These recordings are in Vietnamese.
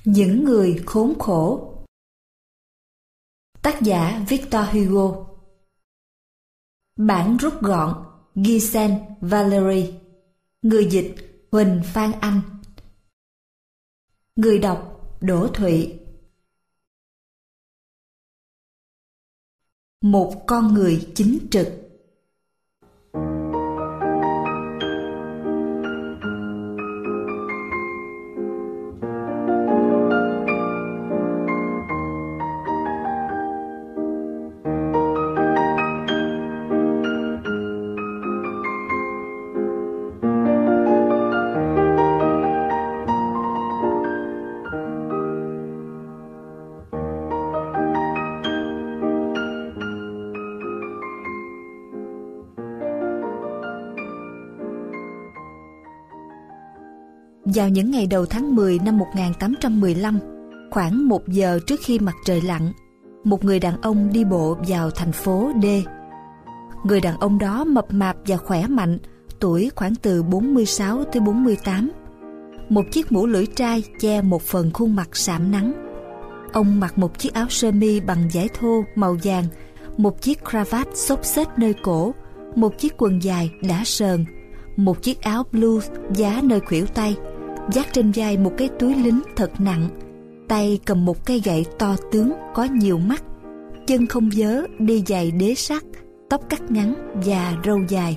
Những người khốn khổ. Tác giả Victor Hugo. Bản rút gọn Gisèle Valery. Người dịch Huỳnh Phan Anh. Người đọc Đỗ Thụy. Một con người chính trực. Vào những ngày đầu tháng 10 năm 1815, khoảng 1 giờ trước khi mặt trời lặn, một người đàn ông đi bộ vào thành phố D. Người đàn ông đó mập mạp và khỏe mạnh, tuổi khoảng từ 46 tới 48. Một chiếc mũ lưỡi trai che một phần khuôn mặt sạm nắng. Ông mặc một chiếc áo sơ mi bằng vải thô màu vàng, một chiếc cravat xốc xếch nơi cổ, một chiếc quần dài đã sờn, một chiếc áo blue vá nơi khuỷu tay, vác trên vai một cái túi lính thật nặng, tay cầm một cây gậy to tướng có nhiều mắt, chân không vớ, đi giày đế sắt, tóc cắt ngắn và râu dài.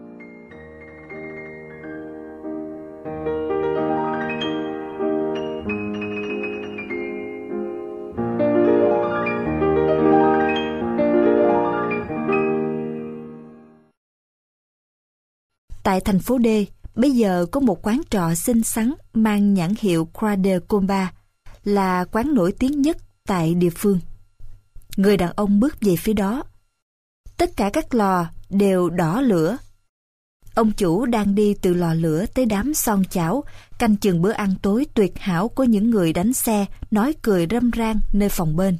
Tại thành phố D, bây giờ có một quán trọ xinh xắn mang nhãn hiệu Croix de Combat, là quán nổi tiếng nhất tại địa phương. Người đàn ông bước về phía đó. Tất cả các lò đều đỏ lửa. Ông chủ đang đi từ lò lửa tới đám son chảo, canh chừng bữa ăn tối tuyệt hảo của những người đánh xe, nói cười râm ran nơi phòng bên.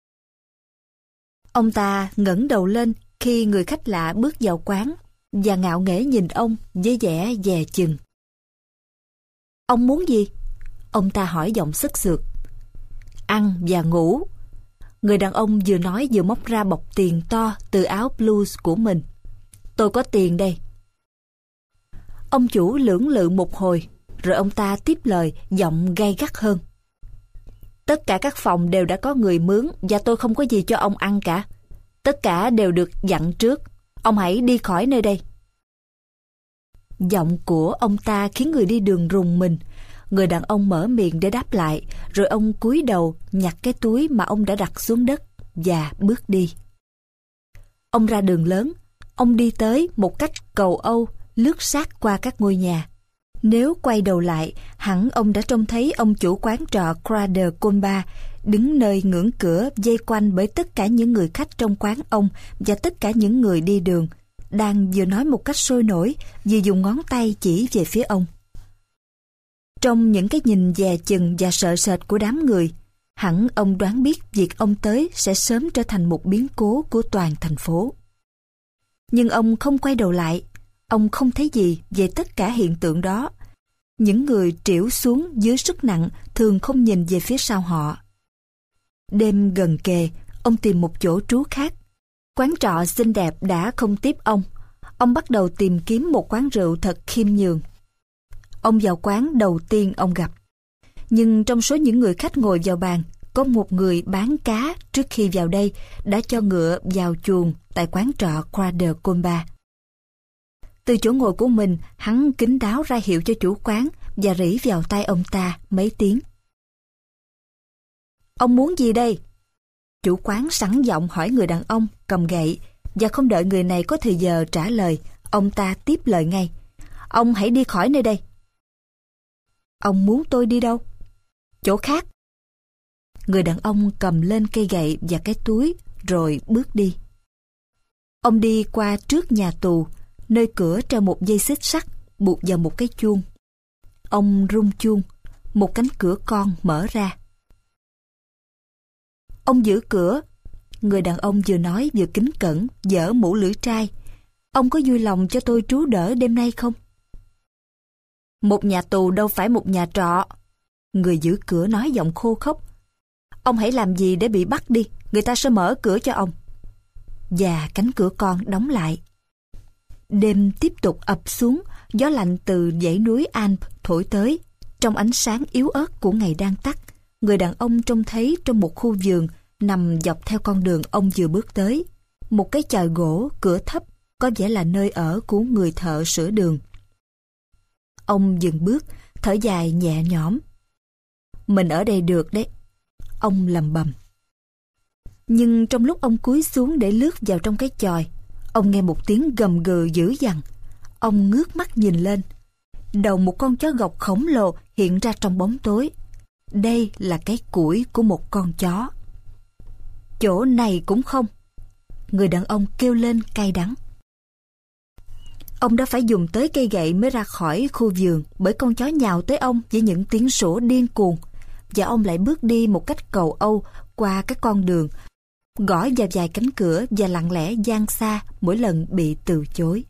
Ông ta ngẩng đầu lên khi người khách lạ bước vào quán và ngạo nghễ nhìn ông với vẻ dè chừng. Ông muốn gì? Ông ta hỏi giọng sức sượt. Ăn và ngủ. Người đàn ông vừa nói vừa móc ra bọc tiền to từ áo blues của mình. Tôi có tiền đây. Ông chủ lưỡng lự một hồi, rồi ông ta tiếp lời giọng gay gắt hơn. Tất cả các phòng đều đã có người mướn và tôi không có gì cho ông ăn cả. Tất cả đều được dặn trước. Ông hãy đi khỏi nơi đây. Giọng của ông ta khiến người đi đường rùng mình. Người đàn ông mở miệng để đáp lại, rồi ông cúi đầu nhặt cái túi mà ông đã đặt xuống đất và bước đi. Ông ra đường lớn. Ông đi tới một cách cầu Âu, lướt sát qua các ngôi nhà. Nếu quay đầu lại, hẳn ông đã trông thấy ông chủ quán trọ Croix de Combat đứng nơi ngưỡng cửa, vây quanh bởi tất cả những người khách trong quán ông và tất cả những người đi đường, đang vừa nói một cách sôi nổi, vừa dùng ngón tay chỉ về phía ông. Trong những cái nhìn dè chừng và sợ sệt của đám người, hẳn ông đoán biết việc ông tới sẽ sớm trở thành một biến cố của toàn thành phố. Nhưng ông không quay đầu lại. Ông không thấy gì về tất cả hiện tượng đó. Những người trĩu xuống dưới sức nặng thường không nhìn về phía sau họ. Đêm gần kề, ông tìm một chỗ trú khác. Quán trọ xinh đẹp đã không tiếp ông. Ông bắt đầu tìm kiếm một quán rượu thật khiêm nhường. Ông vào quán đầu tiên ông gặp. Nhưng trong số những người khách ngồi vào bàn, có một người bán cá trước khi vào đây đã cho ngựa vào chuồng tại quán trọ Croix de Combat. Từ chỗ ngồi của mình, hắn kín đáo ra hiệu cho chủ quán và rỉ vào tai ông ta mấy tiếng. Ông muốn gì đây? Chủ quán sẵn giọng hỏi người đàn ông cầm gậy, và không đợi người này có thời giờ trả lời, ông ta tiếp lời ngay. Ông hãy đi khỏi nơi đây. Ông muốn tôi đi đâu? Chỗ khác. Người đàn ông cầm lên cây gậy và cái túi, rồi bước đi. Ông đi qua trước nhà tù, nơi cửa treo một dây xích sắt buộc vào một cái chuông. Ông rung chuông, một cánh cửa con mở ra. Ông giữ cửa. Người đàn ông vừa nói vừa kính cẩn, giở mũ lưỡi trai. Ông có vui lòng cho tôi trú đỡ đêm nay không? Một nhà tù đâu phải một nhà trọ. Người giữ cửa nói giọng khô khốc. Ông hãy làm gì để bị bắt đi, người ta sẽ mở cửa cho ông. Và cánh cửa con đóng lại. Đêm tiếp tục ập xuống, gió lạnh từ dãy núi Alps thổi tới. Trong ánh sáng yếu ớt của ngày đang tắt, người đàn ông trông thấy trong một khu vườn nằm dọc theo con đường ông vừa bước tới. Một cái chòi gỗ, cửa thấp, có vẻ là nơi ở của người thợ sửa đường. Ông dừng bước, thở dài nhẹ nhõm. Mình ở đây được đấy, ông lầm bầm. Nhưng trong lúc ông cúi xuống để lướt vào trong cái chòi, ông nghe một tiếng gầm gừ dữ dằn. Ông ngước mắt nhìn lên. Đầu một con chó gộc khổng lồ hiện ra trong bóng tối. Đây là cái củi của một con chó. Chỗ này cũng không. Người đàn ông kêu lên cay đắng. Ông đã phải dùng tới cây gậy mới ra khỏi khu vườn, bởi con chó nhào tới ông với những tiếng sủa điên cuồng. Và ông lại bước đi một cách cầu âu qua các con đường, gõ vào vài cánh cửa và lặng lẽ gian xa mỗi lần bị từ chối.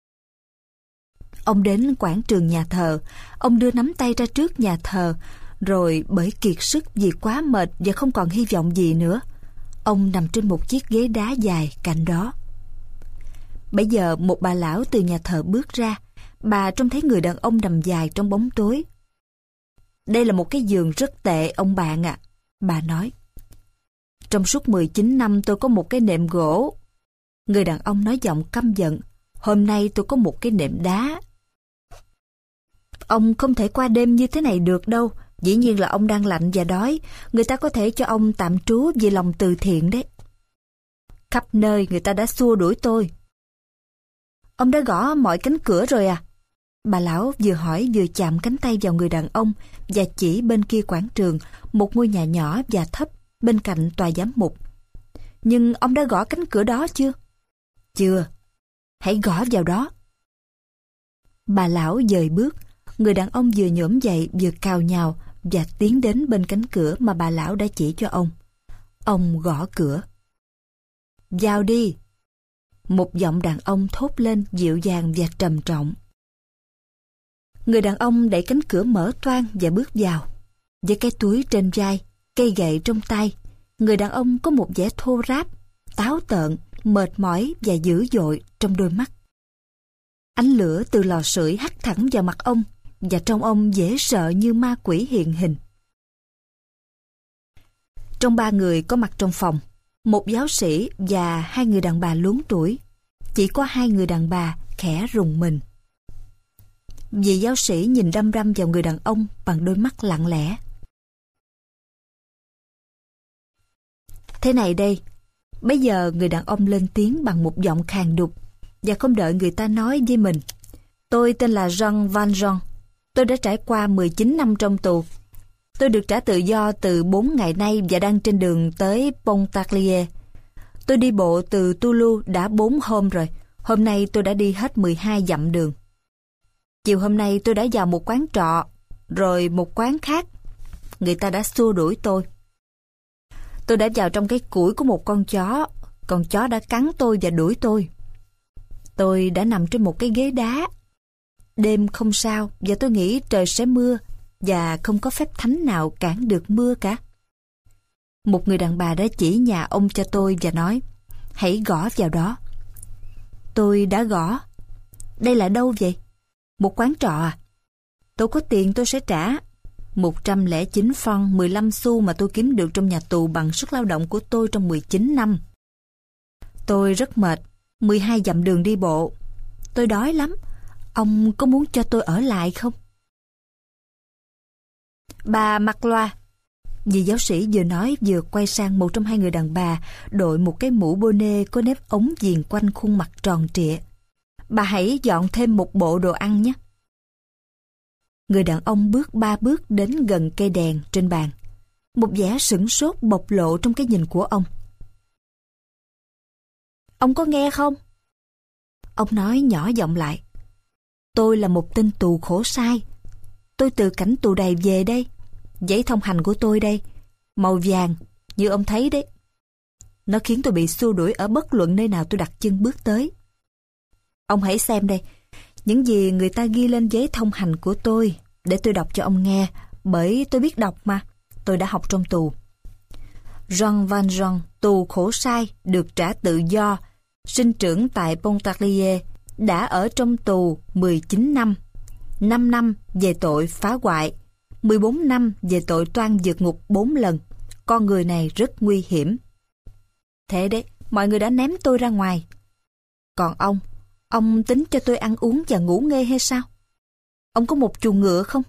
Ông đến quảng trường nhà thờ. Ông đưa nắm tay ra trước nhà thờ, rồi bởi kiệt sức vì quá mệt và không còn hy vọng gì nữa, ông nằm trên một chiếc ghế đá dài cạnh đó. Bấy giờ một bà lão từ nhà thờ bước ra. Bà trông thấy người đàn ông nằm dài trong bóng tối. Đây là một cái giường rất tệ ông bạn ạ, bà nói. Trong suốt 19 năm tôi có một cái nệm gỗ. Người đàn ông nói giọng căm giận. Hôm nay tôi có một cái nệm đá. Ông không thể qua đêm như thế này được đâu. Dĩ nhiên là ông đang lạnh và đói. Người ta có thể cho ông tạm trú vì lòng từ thiện đấy. Khắp nơi người ta đã xua đuổi tôi. Ông đã gõ mọi cánh cửa rồi à? Bà lão vừa hỏi vừa chạm cánh tay vào người đàn ông và chỉ bên kia quảng trường, một ngôi nhà nhỏ và thấp bên cạnh tòa giám mục. Nhưng ông đã gõ cánh cửa đó chưa? Chưa. Hãy gõ vào đó. Bà lão dời bước. Người đàn ông vừa nhổm dậy vừa cào nhào và tiến đến bên cánh cửa mà bà lão đã chỉ cho ông. Ông gõ cửa. Vào đi. Một giọng đàn ông thốt lên dịu dàng và trầm trọng. Người đàn ông đẩy cánh cửa mở toang và bước vào. Với cái túi trên vai, cây gậy trong tay, người đàn ông có một vẻ thô ráp, táo tợn, mệt mỏi và dữ dội trong đôi mắt. Ánh lửa từ lò sưởi hắt thẳng vào mặt ông và trông ông dễ sợ như ma quỷ hiện hình. Trong 3 người có mặt trong phòng, một giáo sĩ và 2 người đàn bà luống tuổi. Chỉ có 2 người đàn bà khẽ rùng mình. Vị giáo sĩ nhìn đăm đăm vào người đàn ông bằng đôi mắt lặng lẽ. Thế này đây, bây giờ người đàn ông lên tiếng bằng một giọng khàn đục và không đợi người ta nói với mình. Tôi tên là Jean Valjean. Tôi đã trải qua 19 năm trong tù. Tôi được trả tự do từ 4 ngày nay và đang trên đường tới Pontarlier. Tôi đi bộ từ Toulouse đã 4 hôm rồi. Hôm nay tôi đã đi hết 12 dặm đường. Chiều hôm nay tôi đã vào một quán trọ, rồi một quán khác. Người ta đã xua đuổi tôi. Tôi đã vào trong cái củi của một con chó. Con chó đã cắn tôi và đuổi tôi. Tôi đã nằm trên một cái ghế đá. Đêm không sao và tôi nghĩ trời sẽ mưa và không có phép thánh nào cản được mưa cả. Một người đàn bà đã chỉ nhà ông cho tôi và nói, hãy gõ vào đó. Tôi đã gõ. Đây là đâu vậy? Một quán trọ à? Tôi có tiền tôi sẽ trả. 109 francs 15 xu mà tôi kiếm được trong nhà tù bằng sức lao động của tôi trong 19 năm. Tôi rất mệt, 12 dặm đường đi bộ. Tôi đói lắm. Ông có muốn cho tôi ở lại không? Bà Magloire. Vị giáo sĩ vừa nói vừa quay sang một trong 2 người đàn bà đội một cái mũ bonnet có nếp ống viền quanh khuôn mặt tròn trịa. Bà hãy dọn thêm một bộ đồ ăn nhé. Người đàn ông bước 3 bước đến gần cây đèn trên bàn. Một vẻ sửng sốt bộc lộ trong cái nhìn của ông. Ông có nghe không? Ông nói nhỏ giọng lại. Tôi là một tên tù khổ sai. Tôi từ cảnh tù đầy về đây. Giấy thông hành của tôi đây, màu vàng, như ông thấy đấy. Nó khiến tôi bị xua đuổi ở bất luận nơi nào tôi đặt chân bước tới. Ông hãy xem đây, những gì người ta ghi lên giấy thông hành của tôi, để tôi đọc cho ông nghe bởi tôi biết đọc mà. Tôi đã học trong tù. Jean Valjean, tù khổ sai, được trả tự do, sinh trưởng tại Pontarlier, đã ở trong tù 19 năm, 5 năm về tội phá hoại, 14 năm về tội toan vượt ngục 4 lần. Con người này rất nguy hiểm. Thế đấy, mọi người đã ném tôi ra ngoài. Còn ông tính cho tôi ăn uống và ngủ nghê hay sao? Ông có một chuồng ngựa không?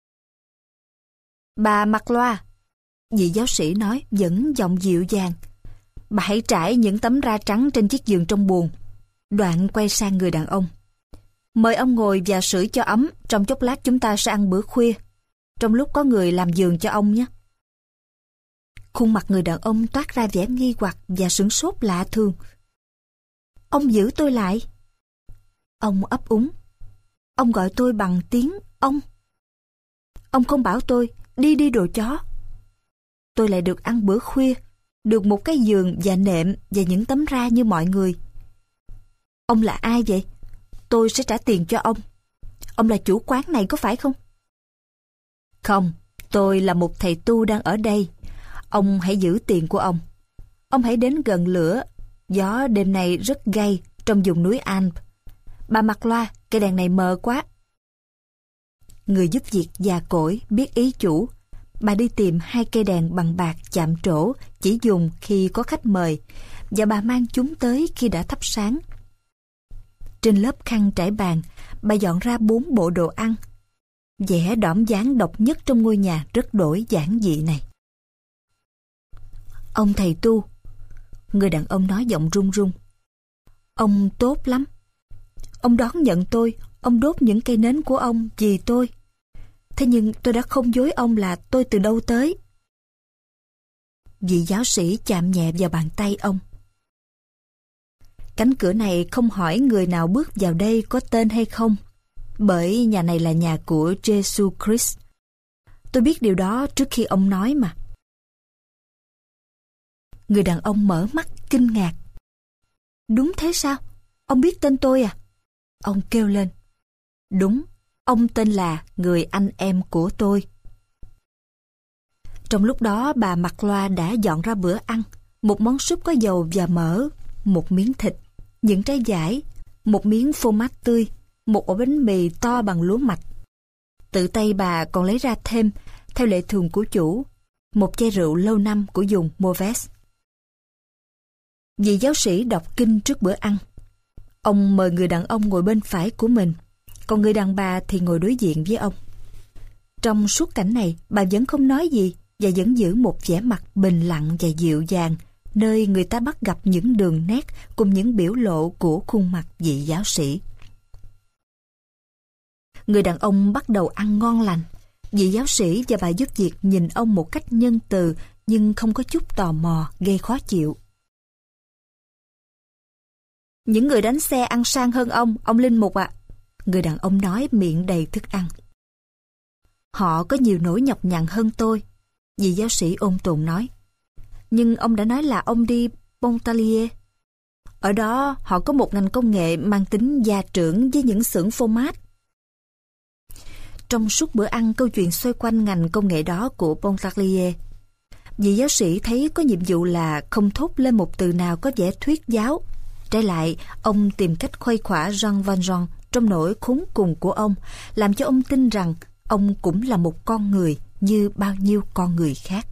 Bà Magloire, vị giáo sĩ nói vẫn giọng dịu dàng. Bà hãy trải những tấm ra trắng trên chiếc giường trong buồng. Đoạn quay sang người đàn ông. Mời ông ngồi và sưởi cho ấm, trong chốc lát chúng ta sẽ ăn bữa khuya. Trong lúc có người làm giường cho ông nhé. Khuôn mặt người đàn ông toát ra vẻ nghi hoặc và sửng sốt lạ thường. Ông giữ tôi lại. Ông ấp úng. Ông gọi tôi bằng tiếng ông. Ông không bảo tôi đi đi đồ chó. Tôi lại được ăn bữa khuya, được một cái giường và nệm và những tấm ra như mọi người. Ông là ai vậy? Tôi sẽ trả tiền cho ông. Ông là chủ quán này có phải không? Không, tôi là một thầy tu đang ở đây. Ông hãy giữ tiền của ông. Ông hãy đến gần lửa. Gió đêm nay rất gay trong vùng núi Alpes. Bà Magloire, cây đèn này mờ quá. Người giúp việc già cỗi biết ý chủ. Bà đi tìm 2 cây đèn bằng bạc chạm trổ, chỉ dùng khi có khách mời, và bà mang chúng tới khi đã thắp sáng. Trên lớp khăn trải bàn, bà dọn ra 4 bộ đồ ăn. Vẻ đỏm dáng độc nhất trong ngôi nhà rất đổi giản dị này. Ông thầy tu, người đàn ông nói giọng run run. Ông tốt lắm. Ông đón nhận tôi, ông đốt những cây nến của ông vì tôi. Thế nhưng tôi đã không dối ông là tôi từ đâu tới. Vị giáo sĩ chạm nhẹ vào bàn tay ông. Cánh cửa này không hỏi người nào bước vào đây có tên hay không, bởi nhà này là nhà của Jesus Christ. Tôi biết điều đó trước khi ông nói mà. Người đàn ông mở mắt kinh ngạc. Đúng thế sao? Ông biết tên tôi à? Ông kêu lên. Đúng, ông tên là người anh em của tôi. Trong lúc đó bà Magloire đã dọn ra bữa ăn. Một món súp có dầu và mỡ, một miếng thịt, những trái dải, một miếng phô mát tươi, một ổ bánh mì to bằng lúa mạch. Tự tay bà còn lấy ra thêm, theo lệ thường của chủ, một chai rượu lâu năm của vùng Mourvèdre. Vị giáo sĩ đọc kinh trước bữa ăn. Ông mời người đàn ông ngồi bên phải của mình, còn người đàn bà thì ngồi đối diện với ông. Trong suốt cảnh này, bà vẫn không nói gì và vẫn giữ một vẻ mặt bình lặng và dịu dàng, nơi người ta bắt gặp những đường nét cùng những biểu lộ của khuôn mặt vị giáo sĩ. Người đàn ông bắt đầu ăn ngon lành. Vị giáo sĩ và bà giúp việc nhìn ông một cách nhân từ nhưng không có chút tò mò gây khó chịu. Những người đánh xe ăn sang hơn ông linh mục ạ. Người đàn ông nói miệng đầy thức ăn. Họ có nhiều nỗi nhọc nhằn hơn tôi, vị giáo sĩ ôn tồn nói. Nhưng ông đã nói là ông đi Pontarlier. Ở đó họ có một ngành công nghệ mang tính gia trưởng với những xưởng phô mát. Trong suốt bữa ăn, câu chuyện xoay quanh ngành công nghệ đó của Pontarlier. Vị giáo sĩ thấy có nhiệm vụ là không thốt lên một từ nào có vẻ thuyết giáo. Trái lại, ông tìm cách khuây khỏa Jean Valjean trong nỗi khốn cùng của ông, làm cho ông tin rằng ông cũng là một con người như bao nhiêu con người khác.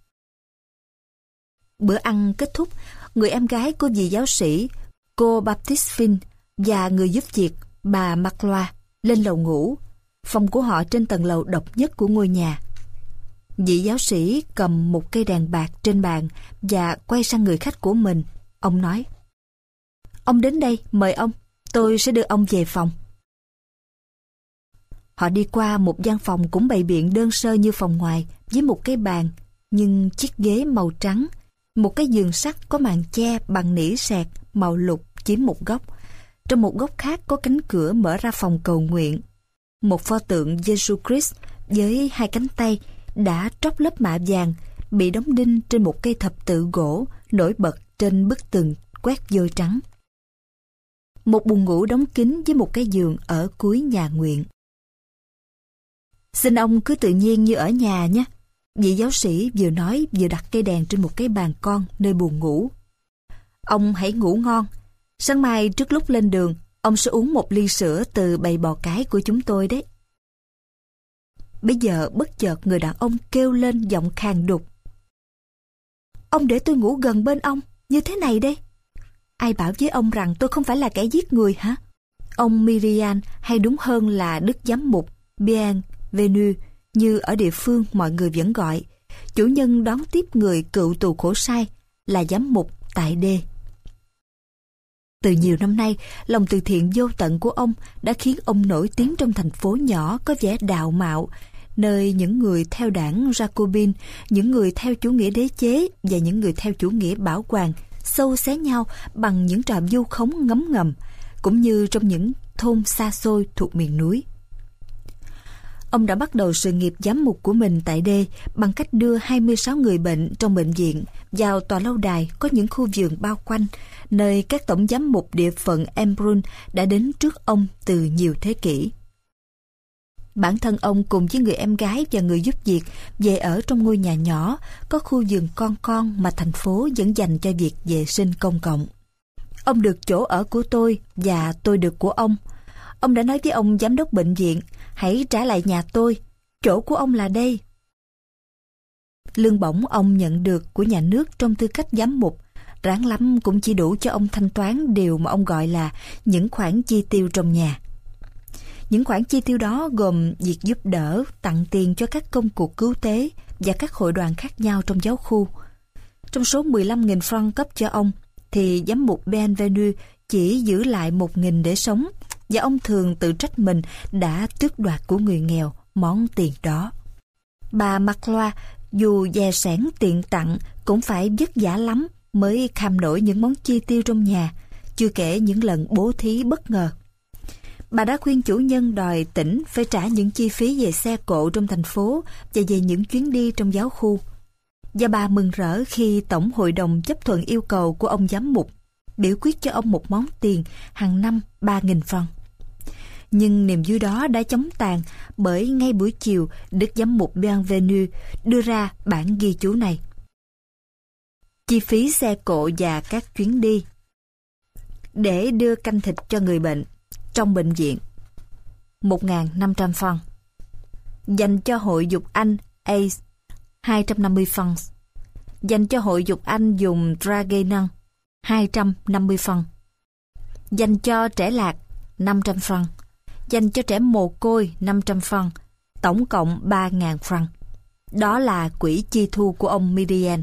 Bữa ăn kết thúc, người em gái của vị giáo sĩ, cô Baptiste và người giúp việc, bà Magloire, lên lầu ngủ. Phòng của họ trên tầng lầu độc nhất của ngôi nhà. Vị giáo sĩ cầm một cây đèn bạc trên bàn và quay sang người khách của mình. Ông nói: Ông đến đây, mời ông, tôi sẽ đưa ông về phòng. Họ đi qua một gian phòng cũng bày biện đơn sơ như phòng ngoài, với một cái bàn, nhưng chiếc ghế màu trắng, một cái giường sắt có màn che bằng nỉ sẹt màu lục chiếm một góc. Trong một góc khác có cánh cửa mở ra phòng cầu nguyện. Một pho tượng Jesus Christ với 2 cánh tay đã tróc lớp mạ vàng bị đóng đinh trên một cây thập tự gỗ nổi bật trên bức tường quét vôi trắng. Một buồng ngủ đóng kín với một cái giường ở cuối nhà nguyện. Xin ông cứ tự nhiên như ở nhà nhé. Vị giáo sĩ vừa nói vừa đặt cây đèn trên một cái bàn con nơi buồng ngủ. Ông hãy ngủ ngon. Sáng mai trước lúc lên đường, ông sẽ uống một ly sữa từ bầy bò cái của chúng tôi đấy. Bây giờ bất chợt người đàn ông kêu lên giọng khàn đục. Ông để tôi ngủ gần bên ông, như thế này đây. Ai bảo với ông rằng tôi không phải là kẻ giết người hả? Ông Myrian, hay đúng hơn là Đức Giám mục Bienvenu, như ở địa phương mọi người vẫn gọi, chủ nhân đón tiếp người cựu tù khổ sai, là giám mục tại đê. Từ nhiều năm nay, lòng từ thiện vô tận của ông đã khiến ông nổi tiếng trong thành phố nhỏ có vẻ đạo mạo, nơi những người theo đảng Jacobin, những người theo chủ nghĩa đế chế và những người theo chủ nghĩa bảo hoàng xâu xé nhau bằng những trò vu khống ngấm ngầm, cũng như trong những thôn xa xôi thuộc miền núi. Ông đã bắt đầu sự nghiệp giám mục của mình tại đê bằng cách đưa 26 người bệnh trong bệnh viện vào tòa lâu đài có những khu vườn bao quanh, nơi các tổng giám mục địa phận Embrun đã đến trước ông từ nhiều thế kỷ. Bản thân ông cùng với người em gái và người giúp việc về ở trong ngôi nhà nhỏ có khu vườn con mà thành phố vẫn dành cho việc vệ sinh công cộng. Ông được chỗ ở của tôi và tôi được của ông. Ông đã nói với ông giám đốc bệnh viện, hãy trả lại nhà tôi, chỗ của ông là đây. Lương bổng ông nhận được của nhà nước trong tư cách giám mục, ráng lắm cũng chỉ đủ cho ông thanh toán điều mà ông gọi là những khoản chi tiêu trong nhà. Những khoản chi tiêu đó gồm việc giúp đỡ, tặng tiền cho các công cuộc cứu tế và các hội đoàn khác nhau trong giáo khu. Trong số 15.000 franc cấp cho ông, thì giám mục Bienvenu chỉ giữ lại 1.000 để sống, và ông thường tự trách mình đã tước đoạt của người nghèo món tiền đó. Bà Magloire, dù dè sẻn tiền tặng, cũng phải vất vả lắm mới kham nổi những món chi tiêu trong nhà, chưa kể những lần bố thí bất ngờ. Bà đã khuyên chủ nhân đòi tỉnh phải trả những chi phí về xe cộ trong thành phố và về những chuyến đi trong giáo khu. Và bà mừng rỡ khi Tổng hội đồng chấp thuận yêu cầu của ông giám mục, biểu quyết cho ông một món tiền hàng năm 3.000 franc. Nhưng niềm vui đó đã chóng tàn bởi ngay buổi chiều, Đức Giám mục Bienvenu đưa ra bản ghi chú này. Chi phí xe cộ và các chuyến đi để đưa canh thịt cho người bệnh trong bệnh viện 1.500 franc. Dành cho hội dục Anh ACE 250 franc. Dành cho hội dục Anh dùng Draguignan 250 franc. Dành cho trẻ lạc 500 franc. Dành cho trẻ mồ côi 500 franc. Tổng cộng 3.000 franc. Đó là quỹ chi thu của ông Myrian.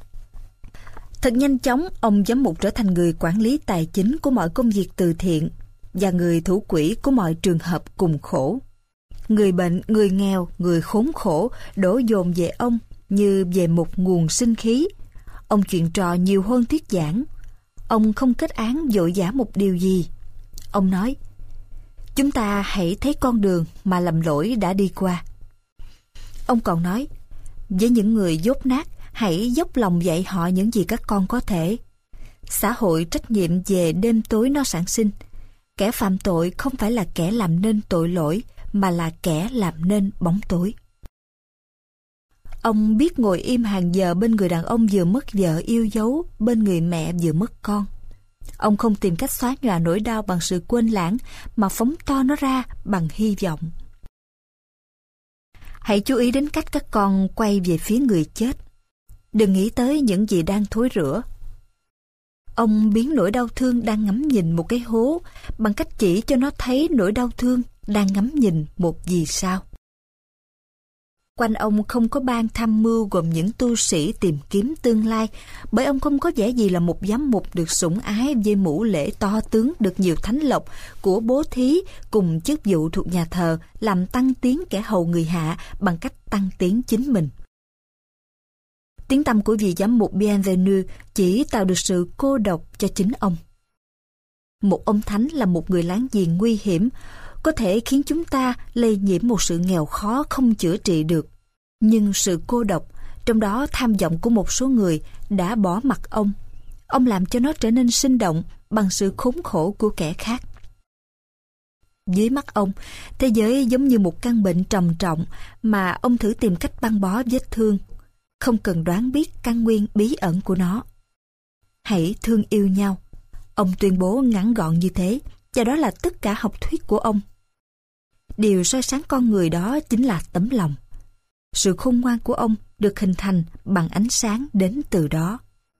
Thật nhanh chóng, ông giám mục trở thành người quản lý tài chính của mọi công việc từ thiện và người thủ quỹ của mọi trường hợp cùng khổ. Người bệnh, người nghèo, người khốn khổ đổ dồn về ông như về một nguồn sinh khí. Ông chuyện trò nhiều hơn thuyết giảng. Ông không kết án vội vã một điều gì. Ông nói, chúng ta hãy thấy con đường mà lầm lỗi đã đi qua. Ông còn nói, với những người dốt nát, hãy dốc lòng dạy họ những gì các con có thể. Xã hội trách nhiệm về đêm tối nó sản sinh. Kẻ phạm tội không phải là kẻ làm nên tội lỗi, mà là kẻ làm nên bóng tối. Ông biết ngồi im hàng giờ bên người đàn ông vừa mất vợ yêu dấu, bên người mẹ vừa mất con. Ông không tìm cách xóa nhòa nỗi đau bằng sự quên lãng, mà phóng to nó ra bằng hy vọng. Hãy chú ý đến cách các con quay về phía người chết. Đừng nghĩ tới những gì đang thối rữa. Ông biến nỗi đau thương đang ngắm nhìn một cái hố bằng cách chỉ cho nó thấy nỗi đau thương đang ngắm nhìn một vì sao. Quanh ông không có ban tham mưu gồm những tu sĩ tìm kiếm tương lai, bởi ông không có vẻ gì là một giám mục được sủng ái với mũ lễ to tướng, được nhiều thánh lộc của bố thí cùng chức vụ thuộc nhà thờ làm tăng tiến kẻ hầu người hạ bằng cách tăng tiến chính mình. Tiếng tăm của vị giám mục Bienvenu chỉ tạo được sự cô độc cho chính ông. Một ông thánh là một người láng giềng nguy hiểm, có thể khiến chúng ta lây nhiễm một sự nghèo khó không chữa trị được. Nhưng sự cô độc, trong đó tham vọng của một số người, đã bỏ mặc ông. Ông làm cho nó trở nên sinh động bằng sự khốn khổ của kẻ khác. Dưới mắt ông, thế giới giống như một căn bệnh trầm trọng mà ông thử tìm cách băng bó vết thương, không cần đoán biết căn nguyên bí ẩn của nó. Hãy thương yêu nhau. Ông tuyên bố ngắn gọn như thế, và đó là tất cả học thuyết của ông. Điều soi sáng con người đó chính là tấm lòng. Sự khôn ngoan của ông được hình thành bằng ánh sáng đến từ đó.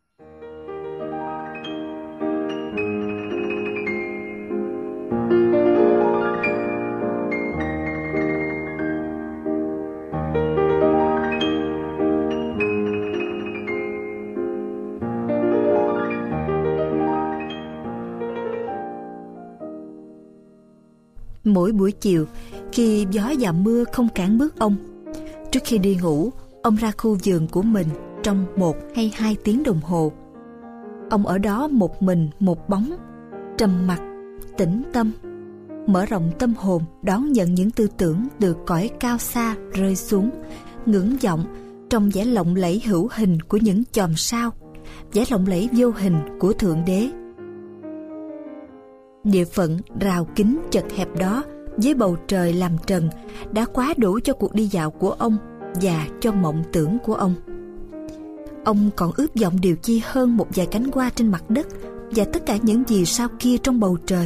Mỗi buổi chiều, khi gió và mưa không cản bước ông, trước khi đi ngủ, ông ra khu vườn của mình trong 1 hay 2 tiếng đồng hồ. Ông ở đó một mình một bóng, trầm mặc, tĩnh tâm, mở rộng tâm hồn đón nhận những tư tưởng từ cõi cao xa rơi xuống, ngưỡng vọng trong vẻ lộng lẫy hữu hình của những chòm sao, vẻ lộng lẫy vô hình của Thượng Đế. Địa phận rào kính chật hẹp đó với bầu trời làm trần đã quá đủ cho cuộc đi dạo của ông và cho mộng tưởng của ông. Ông còn ước vọng điều chi hơn một vài cánh hoa trên mặt đất và tất cả những vì sao kia trong bầu trời.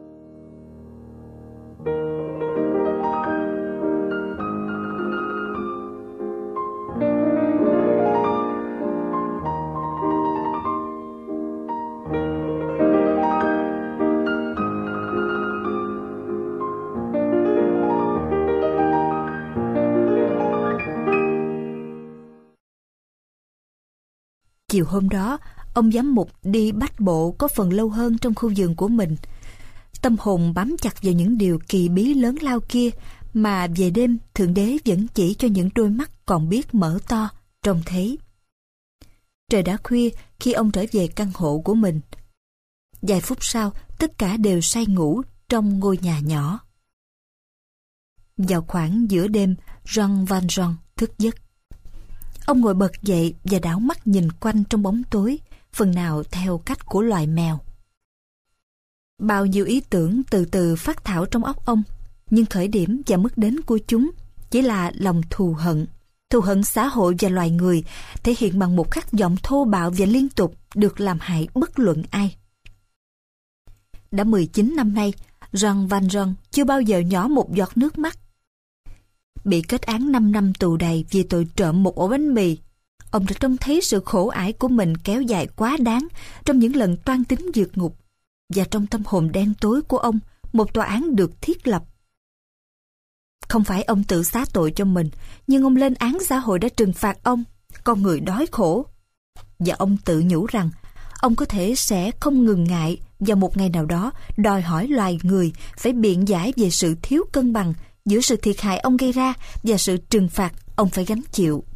Chiều hôm đó, ông giám mục đi bách bộ có phần lâu hơn trong khu vườn của mình. Tâm hồn bám chặt vào những điều kỳ bí lớn lao kia mà về đêm Thượng Đế vẫn chỉ cho những đôi mắt còn biết mở to, trông thấy. Trời đã khuya khi ông trở về căn hộ của mình. Vài phút sau, tất cả đều say ngủ trong ngôi nhà nhỏ. Vào khoảng giữa đêm, Jean Valjean thức giấc. Ông ngồi bật dậy và đảo mắt nhìn quanh trong bóng tối, phần nào theo cách của loài mèo. Bao nhiêu ý tưởng từ từ phát thảo trong óc ông, nhưng khởi điểm và mức đến của chúng chỉ là lòng thù hận xã hội và loài người, thể hiện bằng một khát vọng thô bạo và liên tục được làm hại bất luận ai. Đã 19 năm nay, Jean Valjean chưa bao giờ nhỏ một giọt nước mắt. Bị kết án 5 năm tù đầy vì tội trộm một ổ bánh mì, ông đã trông thấy sự khổ ải của mình kéo dài quá đáng trong những lần toan tính vượt ngục, và trong tâm hồn đen tối của ông, một tòa án được thiết lập. Không phải ông tự xá tội cho mình, nhưng ông lên án xã hội đã trừng phạt ông, con người đói khổ. Và ông tự nhủ rằng, ông có thể sẽ không ngừng ngại vào một ngày nào đó đòi hỏi loài người phải biện giải về sự thiếu cân bằng giữa sự thiệt hại ông gây ra và sự trừng phạt ông phải gánh chịu.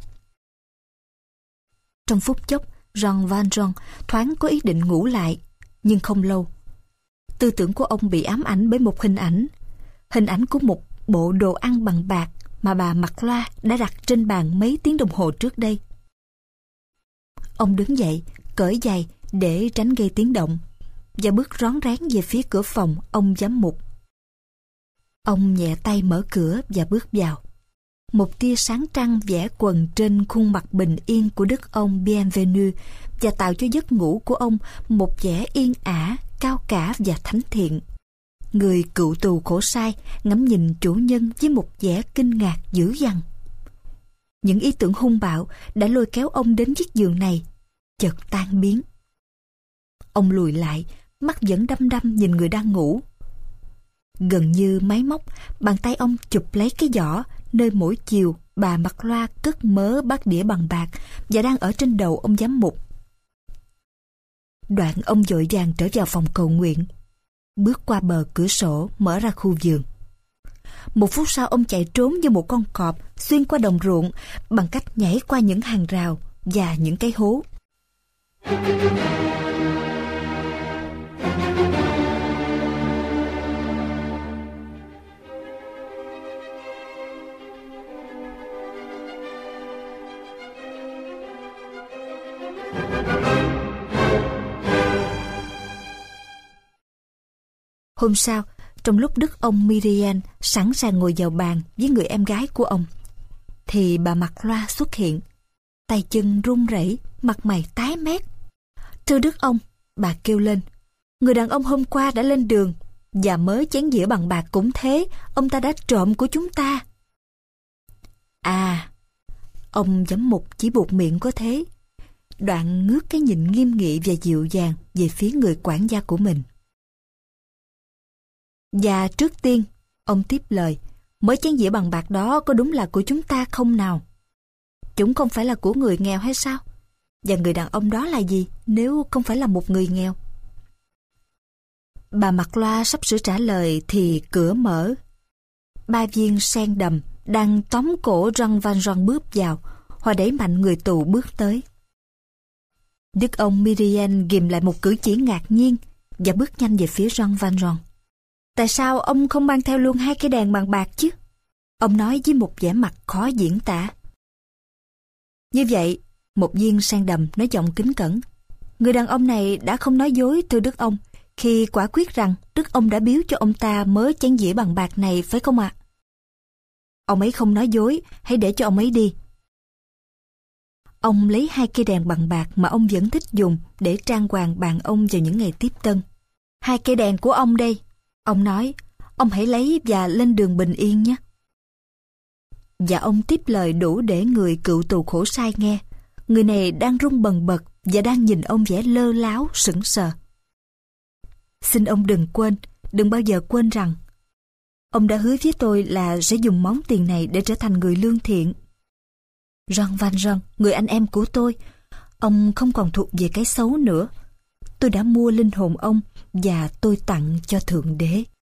Trong phút chốc, Jean Valjean thoáng có ý định ngủ lại, nhưng không lâu. Tư tưởng của ông bị ám ảnh bởi một hình ảnh của một bộ đồ ăn bằng bạc mà bà Magloire đã đặt trên bàn mấy tiếng đồng hồ trước đây. Ông đứng dậy, cởi giày để tránh gây tiếng động, và bước rón rén về phía cửa phòng ông giám mục. Ông nhẹ tay mở cửa và bước vào. Một tia sáng trăng vẽ quần trên khuôn mặt bình yên của đức ông Bienvenu và tạo cho giấc ngủ của ông một vẻ yên ả, cao cả và thánh thiện. Người cựu tù khổ sai ngắm nhìn chủ nhân với một vẻ kinh ngạc dữ dằn. Những ý tưởng hung bạo đã lôi kéo ông đến chiếc giường này chợt tan biến. Ông lùi lại, mắt vẫn đăm đăm nhìn người đang ngủ. Gần như máy móc, bàn tay ông chụp lấy cái giỏ nơi mỗi chiều bà Magloire cất mớ bát đĩa bằng bạc và đang ở trên đầu ông giám mục. Đoạn ông vội vàng trở vào phòng cầu nguyện, bước qua bờ cửa sổ mở ra khu vườn. Một phút sau ông chạy trốn như một con cọp xuyên qua đồng ruộng bằng cách nhảy qua những hàng rào và những cái hố. Hôm sau, trong lúc đức ông Myriel sẵn sàng ngồi vào bàn với người em gái của ông, thì bà Mặc Loa xuất hiện, tay chân run rẩy, mặt mày tái mét. "Thưa đức ông," bà kêu lên, "người đàn ông hôm qua đã lên đường, và mớ chén dĩa bằng bạc cũng thế, ông ta đã trộm của chúng ta." "À," ông giám mục chỉ buộc miệng có thế, đoạn ngước cái nhìn nghiêm nghị và dịu dàng về phía người quản gia của mình. "Và trước tiên," ông tiếp lời, "mớ chén dĩa bằng bạc đó có đúng là của chúng ta không nào? Chúng không phải là của người nghèo hay sao? Và người đàn ông đó là gì nếu không phải là một người nghèo?" Bà Mặc Loa sắp sửa trả lời thì cửa mở. 3 viên sen đầm đang tóm cổ Jean Valjean bước vào, họ đẩy mạnh người tù bước tới. Đức ông Myriel ghìm lại một cử chỉ ngạc nhiên và bước nhanh về phía Jean Valjean. "Tại sao ông không mang theo luôn 2 cái đèn bằng bạc chứ?" ông nói với một vẻ mặt khó diễn tả. "Như vậy," một viên sen đầm nói giọng kính cẩn, "người đàn ông này đã không nói dối, thưa đức ông, khi quả quyết rằng đức ông đã biếu cho ông ta mớ chén dĩa bằng bạc này, phải không ạ?" "Ông ấy không nói dối, hãy để cho ông ấy đi." Ông lấy 2 cây đèn bằng bạc mà ông vẫn thích dùng để trang hoàng bàn ông vào những ngày tiếp tân. "2 cây đèn của ông đây," ông nói, "ông hãy lấy và lên đường bình yên nhé." Và ông tiếp lời đủ để người cựu tù khổ sai nghe. Người này đang run bần bật và đang nhìn ông vẻ lơ láo, sững sờ. "Xin ông đừng bao giờ quên rằng ông đã hứa với tôi là sẽ dùng món tiền này để trở thành người lương thiện. Jean Valjean, người anh em của tôi, ông không còn thuộc về cái xấu nữa. Tôi đã mua linh hồn ông và tôi tặng cho Thượng Đế."